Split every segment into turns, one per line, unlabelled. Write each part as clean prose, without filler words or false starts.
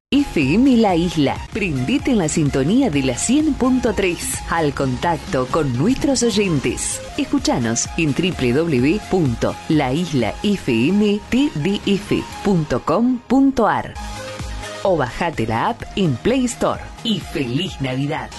FM La Isla. Prendete en la sintonía de la 100.3 al contacto con nuestros oyentes. Escuchanos en www.laislafmtdf.com.ar o bajate la app en Play Store. Y ¡feliz Navidad!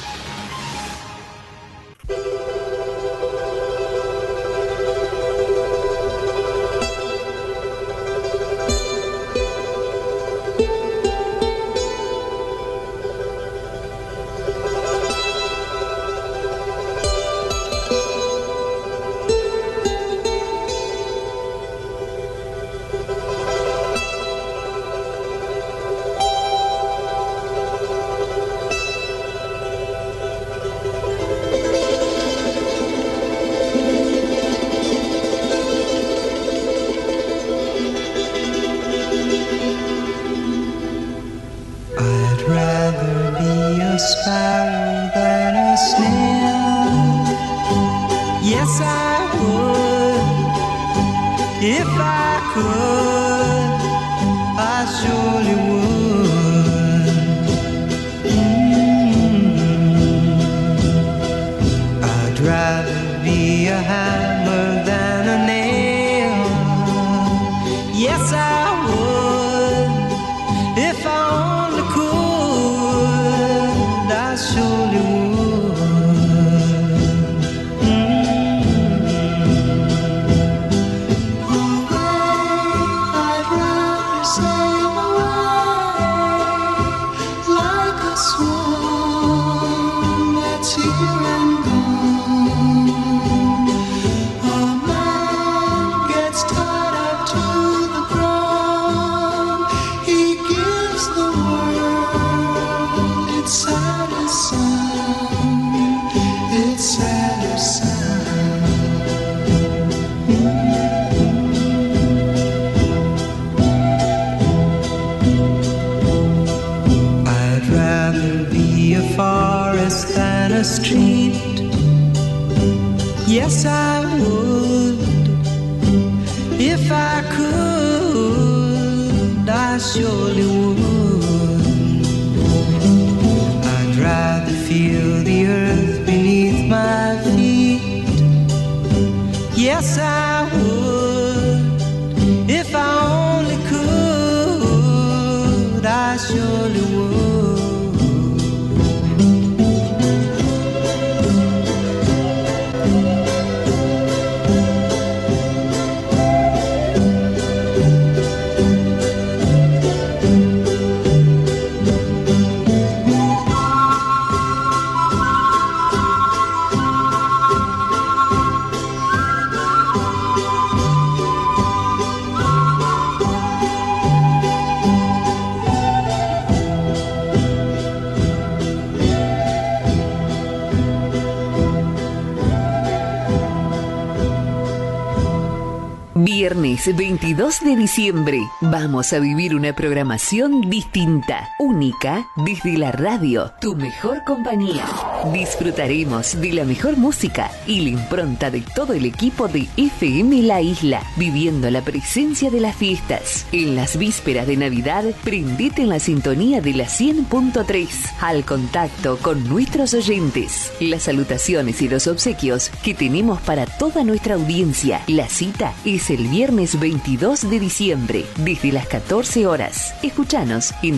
Viernes 22 de diciembre vamos a vivir una programación distinta, única, desde la radio, tu mejor compañía. Disfrutaremos de la mejor música y la impronta de todo el equipo de FM La Isla, viviendo la presencia de las fiestas. En las vísperas de Navidad, prendete en la sintonía de la 100.3 al contacto con nuestros oyentes. Las salutaciones y los obsequios que tenemos para toda nuestra audiencia. La cita es el viernes 22 de diciembre, desde las 14 horas. Escuchanos en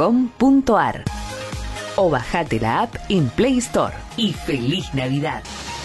www.laislafmtdf.com.ar o bajate la app en Play Store. Y ¡feliz Navidad!